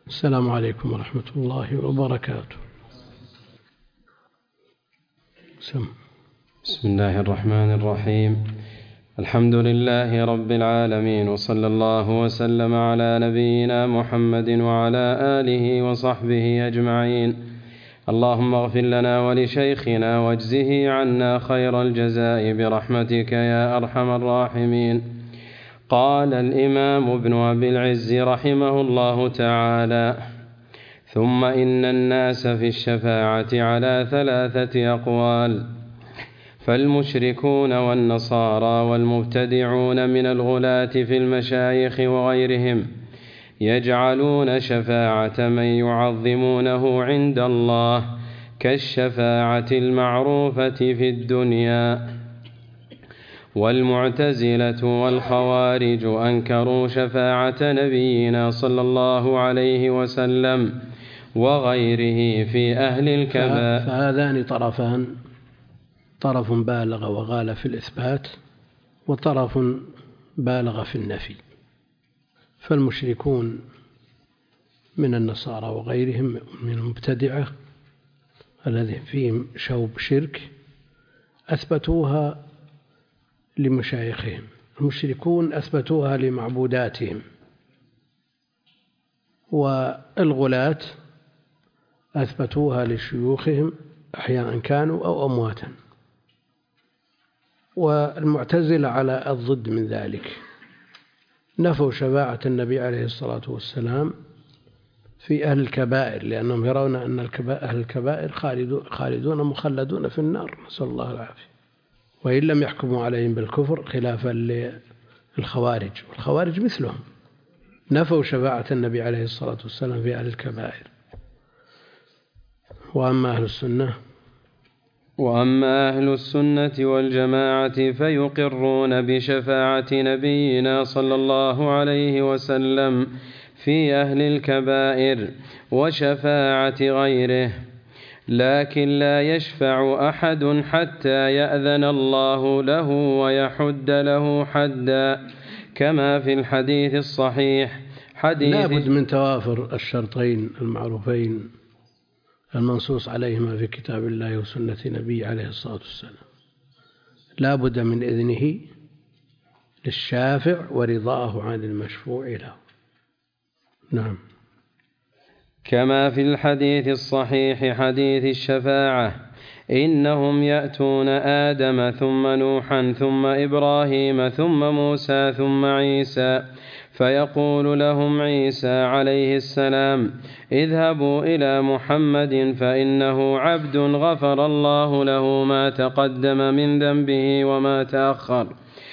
السلام عليكم ورحمة الله وبركاته. بسم الله الرحمن الرحيم. الحمد لله رب العالمين، وصلى الله وسلم على نبينا محمد وعلى آله وصحبه أجمعين. اللهم اغفر لنا ولشيخنا واجزه عنا خير الجزاء برحمتك يا أرحم الراحمين. قال الإمام ابن أبي العز رحمه الله تعالى: ثم إن الناس في الشفاعة على 3 أقوال: فالمشركون والنصارى والمبتدعون من الغلاة في المشايخ وغيرهم يجعلون شفاعة من يعظمونه عند الله كالشفاعة المعروفة في الدنيا. والمعتزلة والخوارج أنكروا شفاعة نبينا صلى الله عليه وسلم وغيره في أهل الكبائر. فهذان طرفان: طرف بالغ وغال في الإثبات، وطرف بالغ في النفي. فالمشركون من النصارى وغيرهم من المبتدعة الذين فيهم شوب شرك أثبتوها لمشايخهم، المشركون أثبتوها لمعبوداتهم، والغلاة أثبتوها لشيوخهم أحيانا كانوا أو أمواتا. والمعتزلة على الضد من ذلك، نفوا شفاعة النبي عليه الصلاة والسلام في أهل الكبائر، لأنهم يرون أن أهل الكبائر خالدون مخلدون في النار، نسأل الله العافية، وإن لم يحكموا عليهم بالكفر، خلافا للخوارج، والخوارج مثلهم نفوا شفاعة النبي عليه الصلاة والسلام في أهل الكبائر. وأما أهل السنة والجماعة فيقرون بشفاعة نبينا صلى الله عليه وسلم في أهل الكبائر وشفاعة غيره، لكن لا يشفع أحد حتى يأذن الله له ويحد له حدا، كما في الحديث الصحيح لا بد من توافر الشرطين المعروفين المنصوص عليهما في كتاب الله وسنة نبي عليه الصلاة والسلام: لا بد من إذنه للشافع ورضاه عن المشفوع له. نعم. كما في الحديث الصحيح حديث الشفاعة: إنهم يأتون آدم ثم نوحا ثم إبراهيم ثم موسى ثم عيسى، فيقول لهم عيسى عليه السلام: اذهبوا إلى محمد فإنه عبد غفر الله له ما تقدم من ذنبه وما تأخر.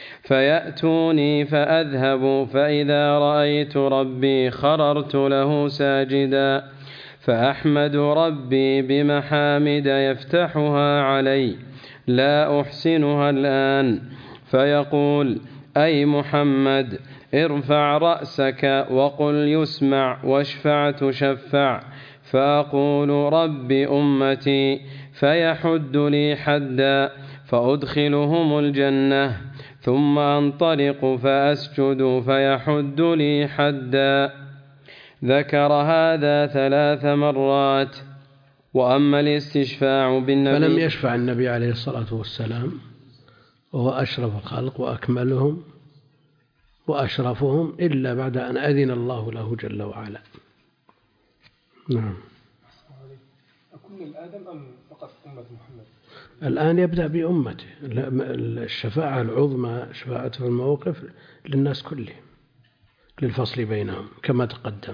فيأتوني فأذهب، فإذا رأيت ربي خررت له ساجدا، فأحمد ربي بمحامد يفتحها علي لا أحسنها الآن، فيقول: أي محمد، ارفع رأسك وقل يسمع واشفع تشفع. فأقول: رب أمتي، فيحد لي حدا فأدخلهم الجنة، ثم أنطلق فأسجد فيحد لي حدا. ذكر هذا 3 مرات. وأما الاستشفاع بالنبي، فلم يشفع النبي عليه الصلاة والسلام وهو أشرف الخلق وأكملهم وأشرفهم إلا بعد أن أذن الله له جل وعلا. نعم. أكل الآدم أم فقط أمة محمد؟ الآن يبدأ بأمته. الشفاعة العظمى شفاعة الموقف للناس كلهم للفصل بينهم كما تقدم.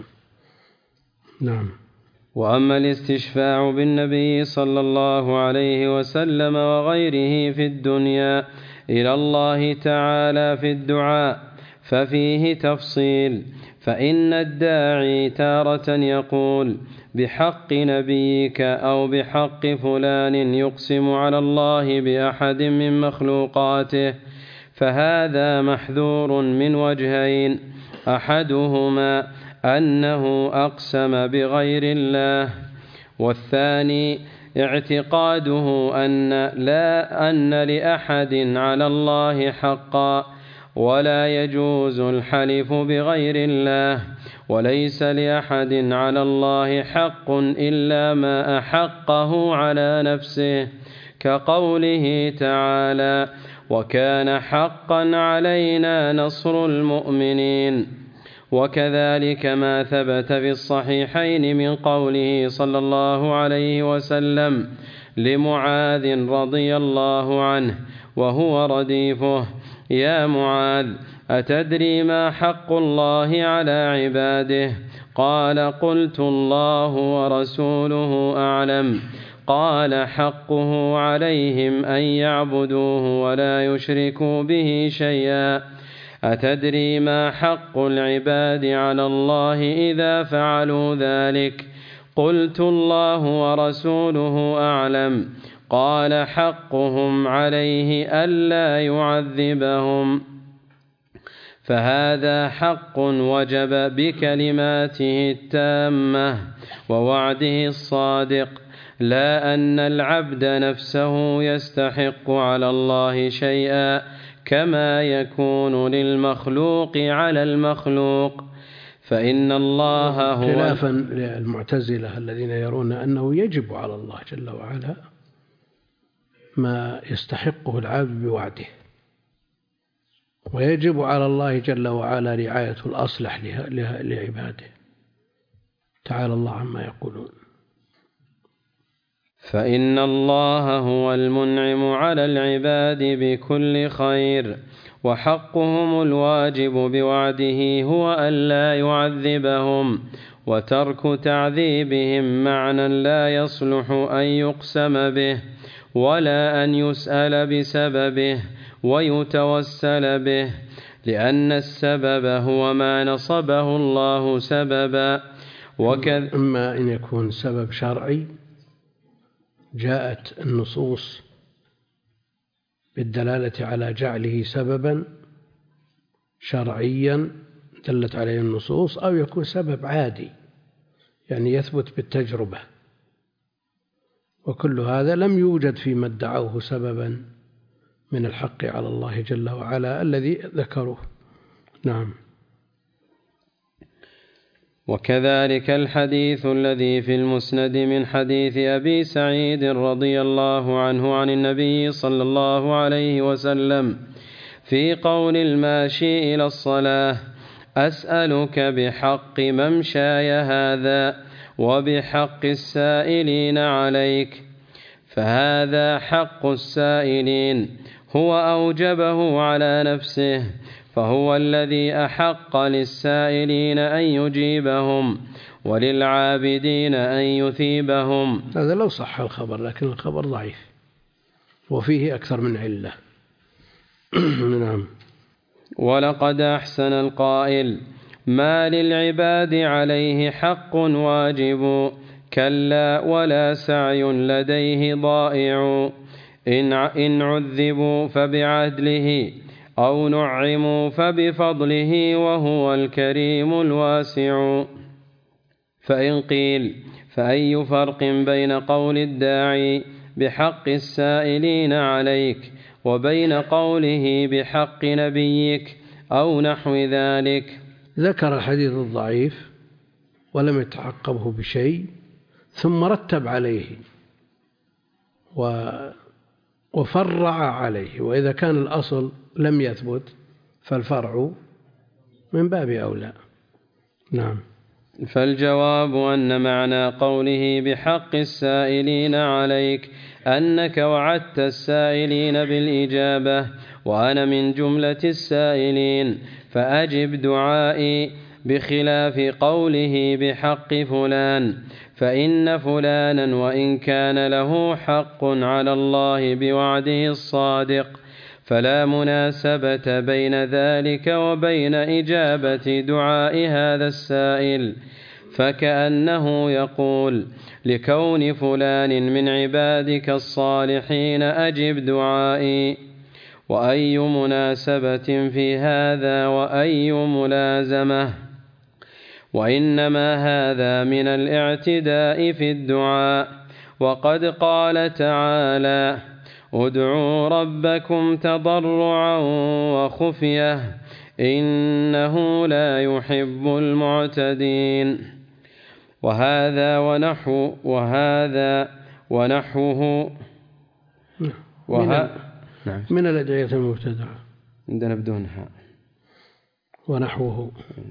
نعم. وأما الاستشفاع بالنبي صلى الله عليه وسلم وغيره في الدنيا إلى الله تعالى في الدعاء ففيه تفصيل، فإن الداعي تارة يقول: بحق نبيك أو بحق فلان، يقسم على الله بأحد من مخلوقاته، فهذا محذور من وجهين: أحدهما أنه أقسم بغير الله، والثاني اعتقاده أن لأحد على الله حقا، ولا يجوز الحلف بغير الله، وليس لأحد على الله حق إلا ما أحقه على نفسه، كقوله تعالى: وكان حقا علينا نصر المؤمنين. وكذلك ما ثبت في الصحيحين من قوله صلى الله عليه وسلم لمعاذ رضي الله عنه وهو رديفه: يا معاذ، أتدري ما حق الله على عباده؟ قال: قلت: الله ورسوله أعلم. قال: حقه عليهم أن يعبدوه ولا يشركوا به شيئا. أتدري ما حق العباد على الله إذا فعلوا ذلك؟ قلت: الله ورسوله أعلم. قال: حقهم عليه ألا يعذبهم. فهذا حق وجب بكلماته التامة ووعده الصادق، لا أن العبد نفسه يستحق على الله شيئا كما يكون للمخلوق على المخلوق، فإن الله هو خلافا للمعتزلة الذين يرون أنه يجب على الله جل وعلا ما يستحقه العبد بوعده، ويجب على الله جل وعلا رعاية الأصلح لعباده. تعالى الله عما يقولون. فإن الله هو المنعم على العباد بكل خير، وحقهم الواجب بوعده هو ألا يعذبهم، وترك تعذيبهم معنى لا يصلح أن يقسم به ولا أن يسأل بسببه ويتوسل به، لأن السبب هو ما نصبه الله سببا. أما إن يكون سبب شرعي جاءت النصوص بالدلالة على جعله سببا شرعيا دلت عليه النصوص، أو يكون سبب عادي يعني يثبت بالتجربة، وكل هذا لم يوجد فيما ادعوه سببا من الحق على الله جل وعلا الذي ذكروه. نعم. وكذلك الحديث الذي في المسند من حديث أبي سعيد رضي الله عنه عن النبي صلى الله عليه وسلم في قول الماشي إلى الصلاة: أسألك بحق ممشاي هذا وبحق السائلين عليك. فهذا حق السائلين هو أوجبه على نفسه، فهو الذي أحق للسائلين أن يجيبهم وللعابدين أن يثيبهم. هذا لو صح الخبر، لكن الخبر ضعيف وفيه أكثر من علة. نعم. ولقد أحسن القائل: ما للعباد عليه حق واجب، كلا ولا سعي لديه ضائع. إن عذبوا فبعدله، أو نعموا فبفضله، وهو الكريم الواسع. فإن قيل: فأي فرق بين قول الداعي بحق السائلين عليك وبين قوله بحق نبيك أو نحو ذلك؟ ذكر الحديث الضعيف ولم يتعقبه بشيء، ثم رتب عليه وفرع عليه، وإذا كان الأصل لم يثبت فالفرع من باب أولى. نعم. فالجواب أن معنى قوله بحق السائلين عليك أنك وعدت السائلين بالإجابة، وأنا من جملة السائلين فأجب دعائي، بخلاف قوله بحق فلان، فإن فلانا وإن كان له حق على الله بوعده الصادق فلا مناسبة بين ذلك وبين إجابة دعاء هذا السائل، فكأنه يقول: لكون فلان من عبادك الصالحين أجب دعائي. وأي مناسبة في هذا وأي ملازمة؟ وإنما هذا من الاعتداء في الدعاء، وقد قال تعالى: ادعوا ربكم تضرعا وخفية إنه لا يحب المعتدين. وهذا ونحوه من الأدعية المبتدعة عندنا بدونها ونحوه.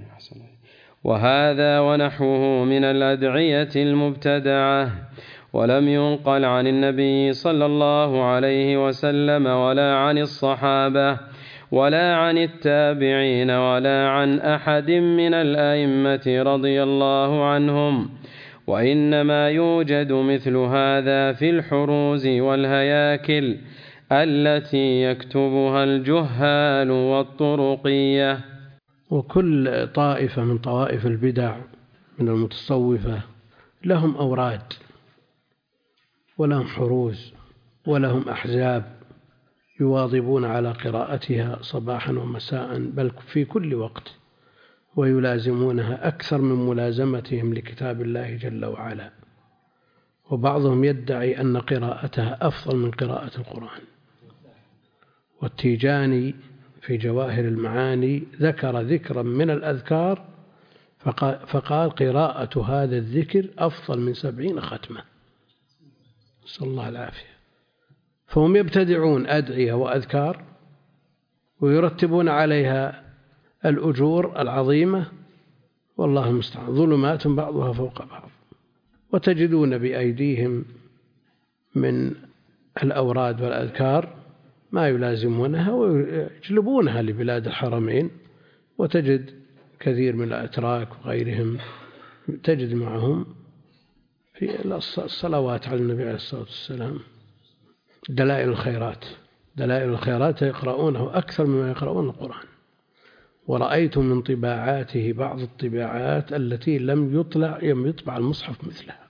وهذا ونحوه من الأدعية المبتدعة، ولم ينقل عن النبي صلى الله عليه وسلم ولا عن الصحابة ولا عن التابعين ولا عن أحد من الأئمة رضي الله عنهم، وإنما يوجد مثل هذا في الحروز والهياكل التي يكتبها الجهال والطرقية. وكل طائفة من طوائف البدع من المتصوفة لهم أوراد ولهم حروز ولهم أحزاب يواظبون على قراءتها صباحا ومساء بل في كل وقت، ويلازمونها أكثر من ملازمتهم لكتاب الله جل وعلا، وبعضهم يدعي أن قراءتها أفضل من قراءة القرآن. والتيجاني في جواهر المعاني ذكر ذكرا من الأذكار فقال قراءة هذا الذكر أفضل من 70 ختمة، نسأل الله العافية. فهم يبتدعون أدعية وأذكار ويرتبون عليها الأجور العظيمة، والله المستعان، ظلمات بعضها فوق بعض. وتجدون بأيديهم من الأوراد والأذكار ما يلازمونها ويجلبونها لبلاد الحرمين، وتجد كثير من الأتراك وغيرهم تجد معهم في الصلوات على النبي عليه الصلاة والسلام دلائل الخيرات يقرؤونه أكثر مما يقرؤون القرآن. ورأيت من طباعاته بعض الطباعات التي لم يطبع المصحف مثلها،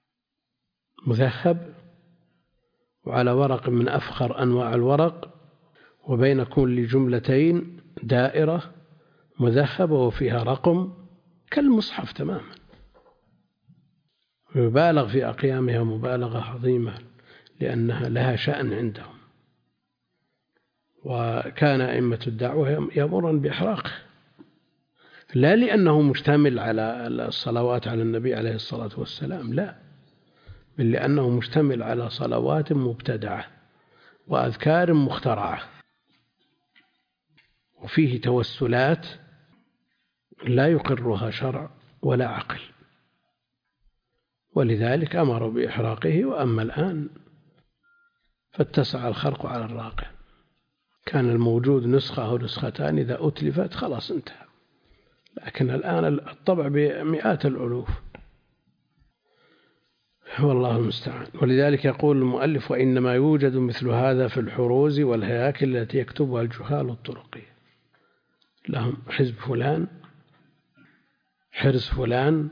مذهب وعلى ورق من أفخر أنواع الورق، وبين كل جملتين دائرة مذهبة وفيها رقم كالمصحف تماما، يبالغ في أقيامها مبالغة عظيمة لأنها لها شأن عندهم. وكان أئمة الدعوة يأمرون بإحراقه، لا لأنه مشتمل على الصلوات على النبي عليه الصلاة والسلام، لا، بل لأنه مشتمل على صلوات مبتدعة وأذكار مخترعة، وفيه توسلات لا يقرها شرع ولا عقل، ولذلك أمروا بإحراقه. وأما الآن فاتسع الخرق على الراقع، كان الموجود نسخة أو نسختان إذا أتلفت خلاص انتهى، لكن الآن الطبع بمئات الألوف، والله المستعان. ولذلك يقول المؤلف: وإنما يوجد مثل هذا في الحروز والهياكل التي يكتبها الجهال الطرقية، لهم حزب فلان حرز فلان،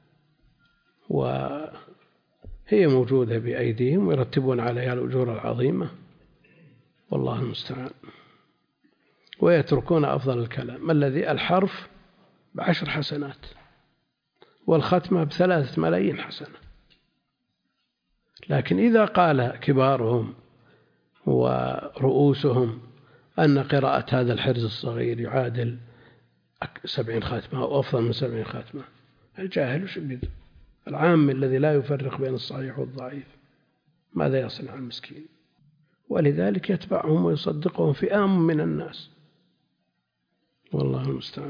وهي موجودة بأيديهم ويرتبون عليها الأجور العظيمة، والله المستعان. ويتركون أفضل الكلام الذي الحرف ب10 حسنات والختمة ب3 ملايين حسنة. لكن إذا قال كبارهم ورؤوسهم أن قراءة هذا الحرز الصغير يعادل 70 ختمة أو أفضل من 70 ختمة، الجاهل وش بيده؟ العام الذي لا يفرق بين الصحيح والضعيف ماذا يصنع المسكين؟ ولذلك يتبعهم ويصدقهم فئام من الناس، والله المستعان.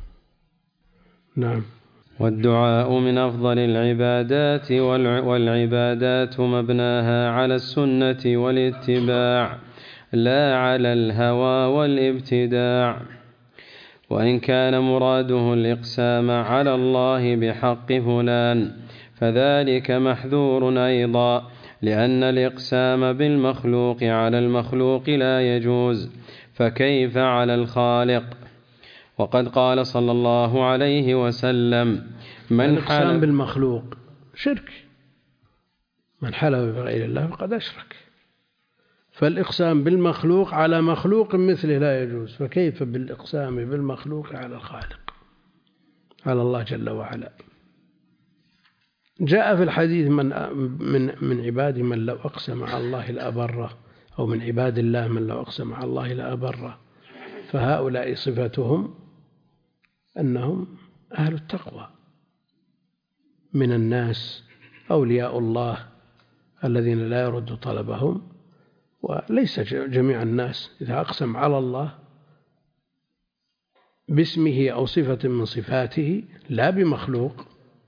نعم. والدعاء من أفضل العبادات، والعبادات مبناها على السنة والاتباع لا على الهوى والابتداع. وإن كان مراده الإقسام على الله بحق فلان فذلك محذور أيضا، لأن الإقسام بالمخلوق على المخلوق لا يجوز، فكيف على الخالق؟ وقد قال صلى الله عليه وسلم: من الإقسام بالمخلوق شرك، من حلف بغير الله فقد أشرك، فالإقسام بالمخلوق على مخلوق مثله لا يجوز، فكيف بالإقسام بالمخلوق على الخالق على الله جل وعلا؟ جاء في الحديث من عبادي من لو أقسم على الله لأبره أو من عباد الله من لو أقسم على الله لأبره. فهؤلاء صفتهم أنهم أهل التقوى من الناس، أولياء الله الذين لا يرد طلبهم. وليس جميع الناس إذا أقسم على الله باسمه أو صفة من صفاته لا بمخلوق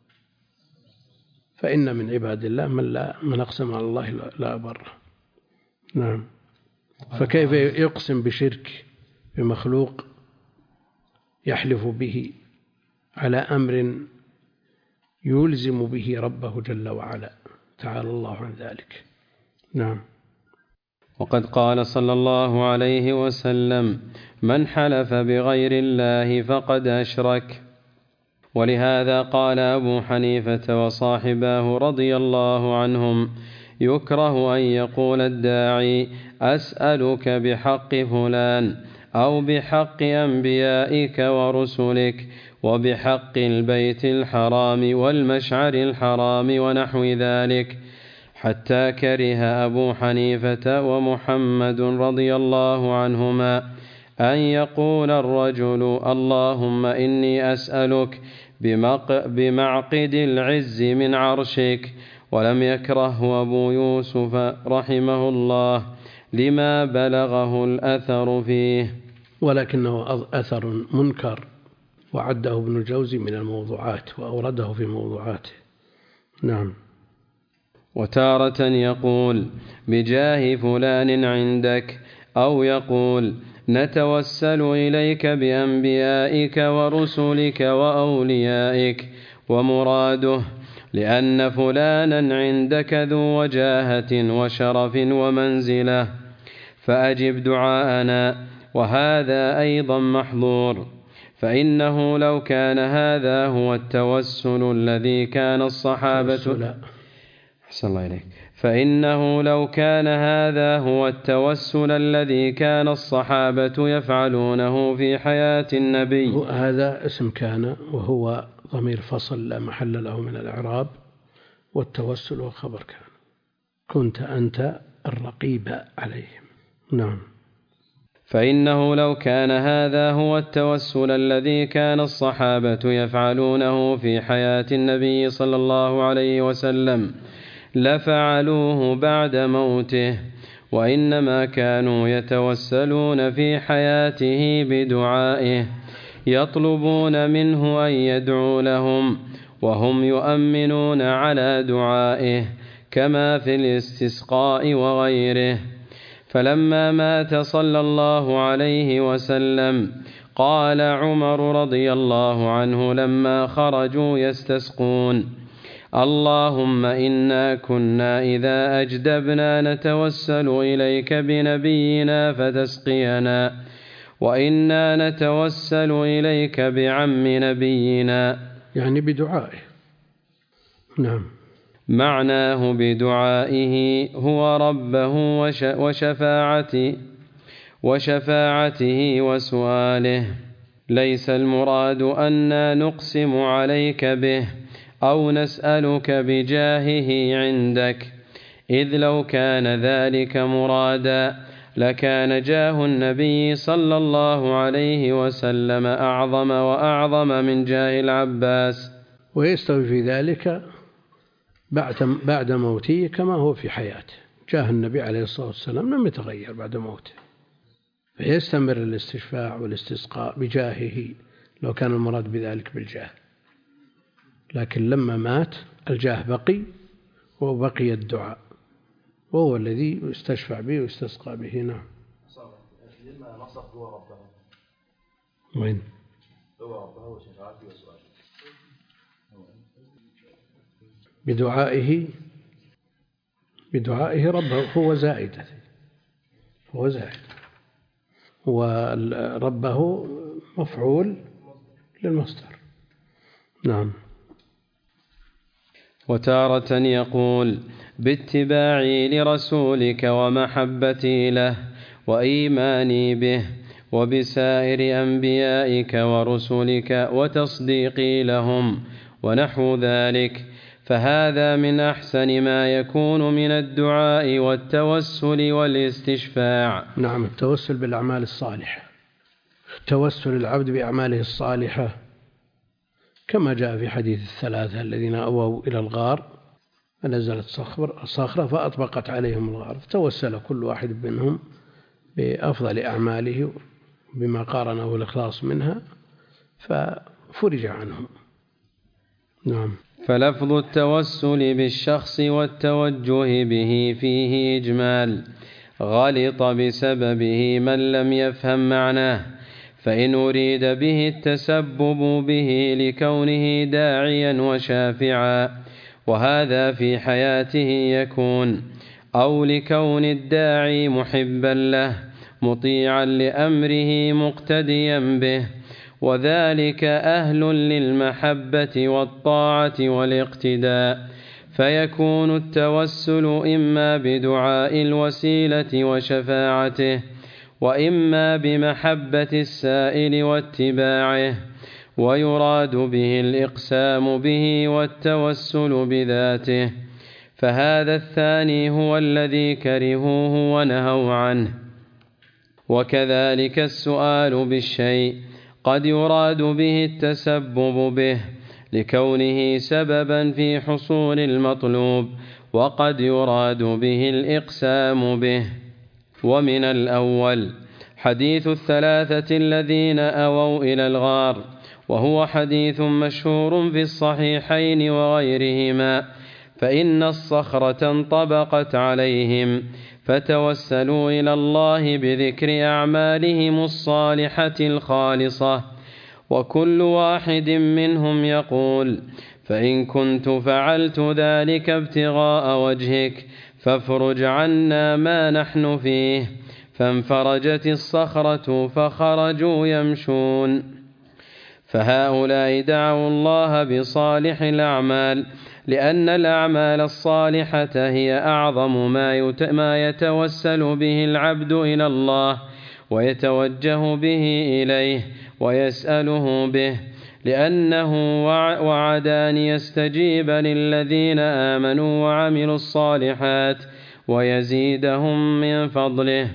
فإن من عباد الله من أقسم على الله لا أبره. نعم. فكيف يقسم بشرك بمخلوق يحلف به على أمر يلزم به ربه جل وعلا، تعالى الله عن ذلك. نعم. وقد قال صلى الله عليه وسلم: من حلف بغير الله فقد أشرك. ولهذا قال أبو حنيفة وصاحباه رضي الله عنهم: يكره أن يقول الداعي: أسألك بحق فلان، أو بحق أنبيائك ورسلك، وبحق البيت الحرام والمشعر الحرام ونحو ذلك، حتى كره أبو حنيفة ومحمد رضي الله عنهما أن يقول الرجل: اللهم إني أسألك بمعقد العز من عرشك. ولم يكره أبو يوسف رحمه الله لما بلغه الأثر فيه، ولكنه أثر منكر، وعده ابن الجوزي من الموضوعات وأورده في موضوعاته. نعم. وتارة يقول: بجاه فلان عندك، أو يقول: نتوسل إليك بأنبيائك ورسلك وأوليائك، ومراده لأن فلانا عندك ذو وجاهة وشرف ومنزلة فأجب دعاءنا. وهذا أيضا محظور، فإنه لو كان هذا هو التوسل الذي كان الصحابة فإنه لو كان هذا هو التوسل الذي كان الصحابة يفعلونه في حياة النبي. هذا اسم كان، وهو ضمير فصل لا محل له من الإعراب، والتوسل وخبر كان. كنت أنت الرقيب عليهم. نعم. فإنه لو كان هذا هو التوسل الذي كان الصحابة يفعلونه في حياة النبي صلى الله عليه وسلم لفعلوه بعد موته، وإنما كانوا يتوسلون في حياته بدعائه، يطلبون منه أن يدعو لهم، وهم يؤمنون على دعائه، كما في الاستسقاء وغيره. فلما مات صلى الله عليه وسلم قال عمر رضي الله عنه لما خرجوا يستسقون: اللهم إنا كنا إذا أجدبنا نتوسل إليك بنبينا فتسقينا، وإنا نتوسل إليك بعم نبينا، يعني بدعائه. نعم. معناه بدعائه هو ربه وشفاعته وسؤاله. ليس المراد أننا نقسم عليك به أو نسألك بجاهه عندك، إذ لو كان ذلك مرادا لكان جاه النبي صلى الله عليه وسلم أعظم وأعظم من جاه العباس. ويستوي في ذلك بعد موته كما هو في حياته. جاه النبي عليه الصلاة والسلام لم يتغير بعد موته، فيستمر الاستشفاع والاستسقاء بجاهه لو كان المراد بذلك بالجاه. لكن لما مات الجاه بقي، وبقي الدعاء، وهو الذي يستشفع به ويستسقى به. نعم. لما نصف هو ربه. وين؟ هو ربه وشفاعته وسؤاله. بدعائه ربه هو زائدة، وربه مفعول للمصدر. نعم. وتارة يقول: باتباعي لرسولك ومحبتي له وإيماني به وبسائر أنبيائك ورسلك وتصديقي لهم ونحو ذلك. فهذا من أحسن ما يكون من الدعاء والتوسل والاستشفاع. نعم، التوسل بالأعمال الصالحة، توسل العبد بأعماله الصالحة كما جاء في حديث الثلاثة الذين أووا إلى الغار فنزلت صخرة فأطبقت عليهم الغار، فتوسل كل واحد منهم بأفضل أعماله بما قارنه الإخلاص منها ففرج عنهم. نعم. فلفظ التوسل بالشخص والتوجه به فيه إجمال، غلط بسببه من لم يفهم معناه، فإن أريد به التسبب به لكونه داعيا وشافعا وهذا في حياته يكون، أو لكون الداعي محبا له مطيعا لأمره مقتديا به، وذلك أهل للمحبة والطاعة والاقتداء، فيكون التوسل إما بدعاء الوسيلة وشفاعته، وإما بمحبة السائل واتباعه، ويراد به الإقسام به والتوسل بذاته، فهذا الثاني هو الذي كرهوه ونهوا عنه. وكذلك السؤال بالشيء قد يراد به التسبب به لكونه سببا في حصول المطلوب، وقد يراد به الإقسام به. ومن الأول حديث الثلاثة الذين أووا إلى الغار، وهو حديث مشهور في الصحيحين وغيرهما، فإن الصخرة انطبقت عليهم فتوسلوا إلى الله بذكر أعمالهم الصالحة الخالصة، وكل واحد منهم يقول: فإن كنت فعلت ذلك ابتغاء وجهك فافرج عنا ما نحن فيه، فانفرجت الصخرة فخرجوا يمشون. فهؤلاء دعوا الله بصالح الأعمال، لأن الأعمال الصالحة هي أعظم ما يتوسل به العبد إلى الله ويتوجه به إليه ويسأله به، لأنه وعد أن يستجيب للذين آمنوا وعملوا الصالحات ويزيدهم من فضله.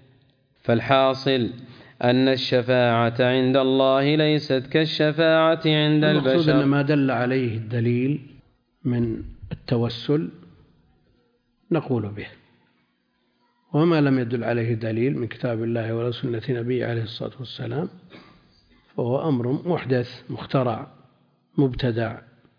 فالحاصل أن الشفاعة عند الله ليست كالشفاعة عند البشر. المقصود أن ما دل عليه الدليل من التوسل نقول به، وما لم يدل عليه دليل من كتاب الله ولا سنة نبيه عليه الصلاة والسلام فهو أمر محدث مخترع مبتدع.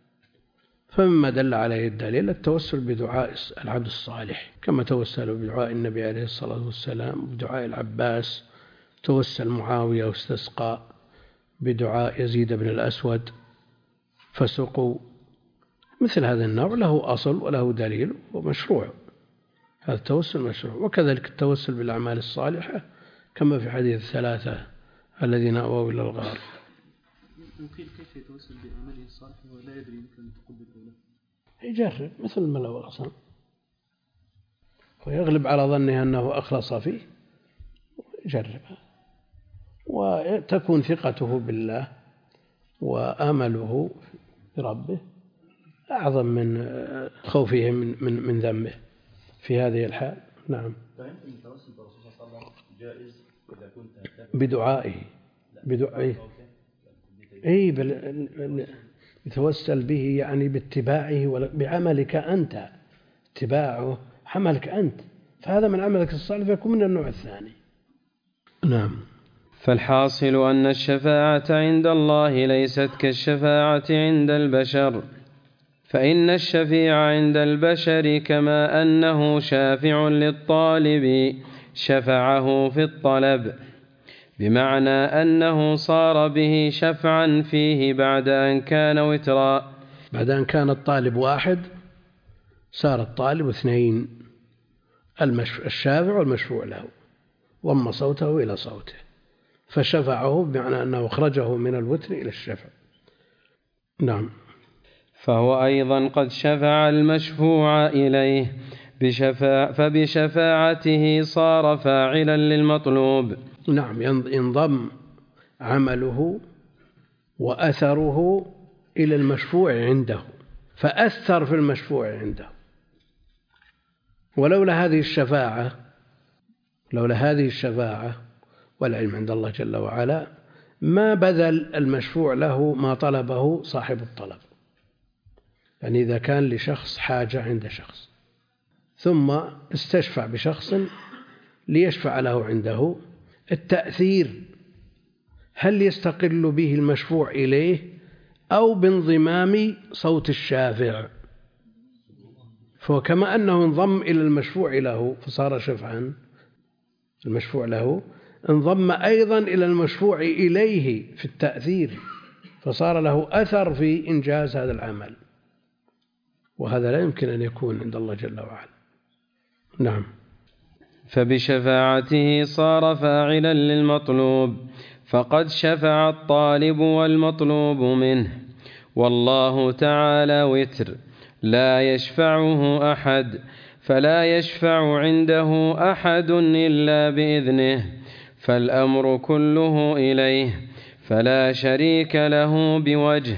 فمما دل عليه الدليل التوسل بدعاء العبد الصالح، كما توسلوا بدعاء النبي عليه الصلاة والسلام، بدعاء العباس، توسل معاوية واستسقى بدعاء يزيد بن الأسود فسقوا. مثل هذا النوع له أصل وله دليل ومشروع، هذا التوسل مشروع. وكذلك التوسل بالأعمال الصالحة كما في حديث الثلاثة الذين أووا إلى الغار. قيل كيف يتوسل بأعماله الصالحة ولا يدري ممكن تقبل له؟ يجرب مثل ما لو أقسم ويغلب على ظنه أنه أخلص فيه يجربها، وتكون ثقته بالله وأمله بربه أعظم من خوفه من ذنبه في هذه الحال. نعم. فهمت أن التوسل بالرسول صلى الله عليه وسلم جائز إذا كنت بدعائه يتوسل به يعني باتباعه بعملك أنت، اتباعه عملك أنت، فهذا من عملك الصالح فيكون من النوع الثاني. نعم. فالحاصل أن الشفاعة عند الله ليست كالشفاعة عند البشر، فإن الشفيع عند البشر كما أنه شافع للطالب شفعه في الطلب، بمعنى أنه صار به شفعا فيه بعد أن كان وترا. بعد أن كان الطالب واحد صار الطالب اثنين، الشافع والمشفوع له، ضم صوته إلى صوته فشفعه، بمعنى أنه أخرجه من الوتر إلى الشفع. نعم. فهو أيضا قد شفع المشفوع إليه فبشفاعته صار فاعلا للمطلوب. نعم، ينضم عمله وأثره إلى المشفوع عنده، فأثر في المشفوع عنده. ولولا هذه الشفاعة والعلم عند الله جل وعلا ما بذل المشفوع له ما طلبه صاحب الطلب. يعني إذا كان لشخص حاجة عند شخص ثم استشفع بشخص ليشفع له عنده، التأثير هل يستقل به المشفوع إليه أو بانضمام صوت الشافع؟ فكما أنه انضم إلى المشفوع له فصار شفعا المشفوع له، انضم أيضا إلى المشفوع إليه في التأثير فصار له أثر في إنجاز هذا العمل، وهذا لا يمكن أن يكون عند الله جل وعلا. نعم. فبشفاعته صار فاعلا للمطلوب، فقد شفع الطالب والمطلوب منه. والله تعالى وتر لا يشفعه أحد، فلا يشفع عنده أحد إلا بإذنه، فالأمر كله إليه، فلا شريك له بوجه.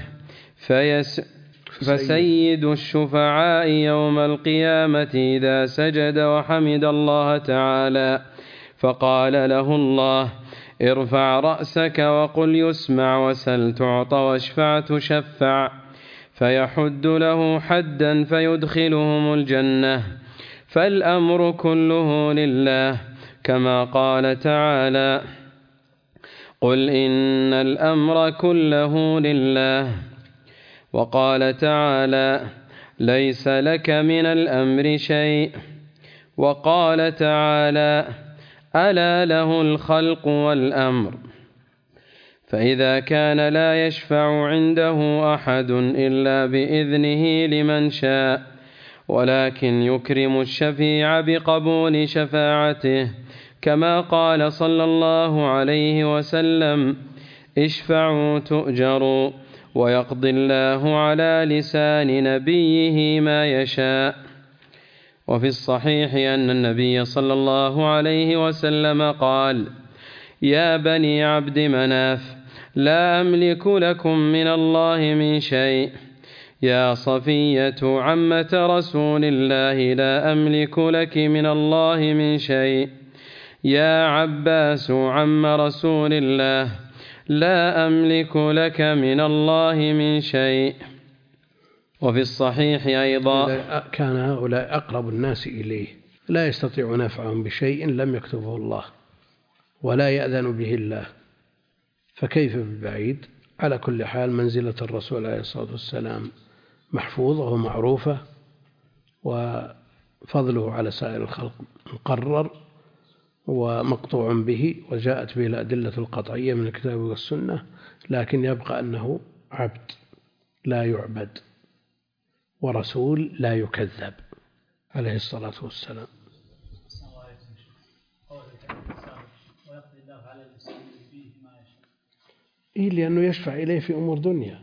فسيد الشفعاء يوم القيامة إذا سجد وحمد الله تعالى فقال له الله: ارفع رأسك وقل يسمع، وسل تعطى، واشفع تشفع، فيحد له حدا فيدخلهم الجنة. فالأمر كله لله، كما قال تعالى: قل إن الأمر كله لله. وقال تعالى: ليس لك من الأمر شيء. وقال تعالى: ألا له الخلق والأمر. فإذا كان لا يشفع عنده أحد إلا بإذنه لمن شاء، ولكن يكرم الشفيع بقبول شفاعته، كما قال صلى الله عليه وسلم: اشفعوا تؤجروا، ويقضي الله على لسان نبيه ما يشاء. وفي الصحيح أن النبي صلى الله عليه وسلم قال: يا بني عبد مناف، لا أملك لكم من الله من شيء. يا صفية عمة رسول الله، لا أملك لك من الله من شيء. يا عباس عم رسول الله، لا أملك لك من الله من شيء. وفي الصحيح أيضا: كان هؤلاء أقرب الناس إليه لا يستطيع نفعهم بشيء لم يكتبه الله ولا يأذن به الله، فكيف بالبعيد؟ على كل حال منزلة الرسول عليه الصلاة والسلام محفوظة ومعروفة، وفضله على سائر الخلق مقرر ومقطوع به، وجاءت به الأدلة القطعية من الكتاب والسنة، لكن يبقى أنه عبد لا يعبد ورسول لا يكذب عليه الصلاة والسلام. لأنه يشفع إليه في أمور دنيا.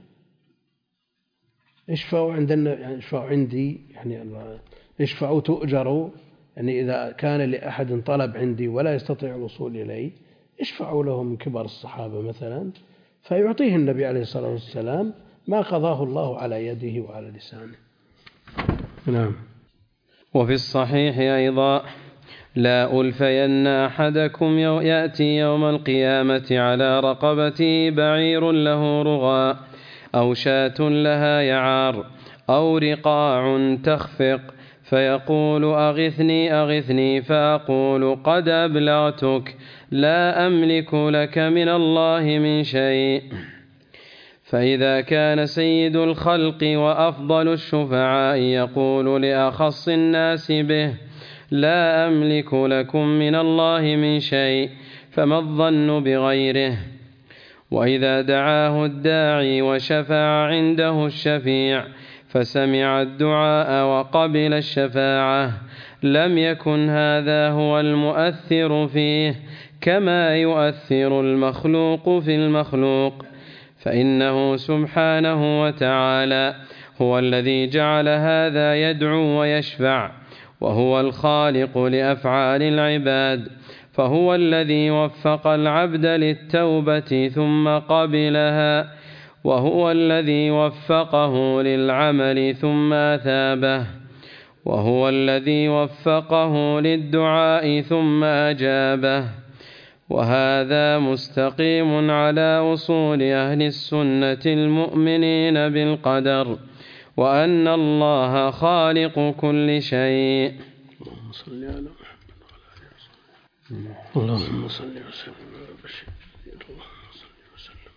اشفعوا عندي يعني اشفعوا تؤجروا، يعني إذا كان لأحد طلب عندي ولا يستطيع الوصول إليه اشفعوا له من كبار الصحابة مثلا، فيعطيه النبي عليه الصلاة والسلام ما قضاه الله على يده وعلى لسانه. نعم. وفي الصحيح أيضا: لا ألفين أحدكم يأتي يوم القيامة على رقبته بعير له رغاء، أو شاة لها يعار، أو رقاع تخفق، فيقول: أغثني أغثني، فأقول: قد أبلغتك، لا أملك لك من الله من شيء. فإذا كان سيد الخلق وأفضل الشفعاء يقول لأخص الناس به: لا أملك لكم من الله من شيء، فما الظن بغيره؟ وإذا دعاه الداعي وشفع عنده الشفيع فسمع الدعاء وقبل الشفاعة، لم يكن هذا هو المؤثر فيه كما يؤثر المخلوق في المخلوق، فإنه سبحانه وتعالى هو الذي جعل هذا يدعو ويشفع، وهو الخالق لأفعال العباد، فهو الذي وفق العبد للتوبة ثم قبلها، وهو الذي وفقه للعمل ثم أثابه، وهو الذي وفقه للدعاء ثم أجابه. وهذا مستقيم على أصول أهل السنة المؤمنين بالقدر، وأن الله خالق كل شيء. اللهم صل على محمد وعلى آله وصحبه. اللهم صل وسلم على بشير. اللهم صل وسلم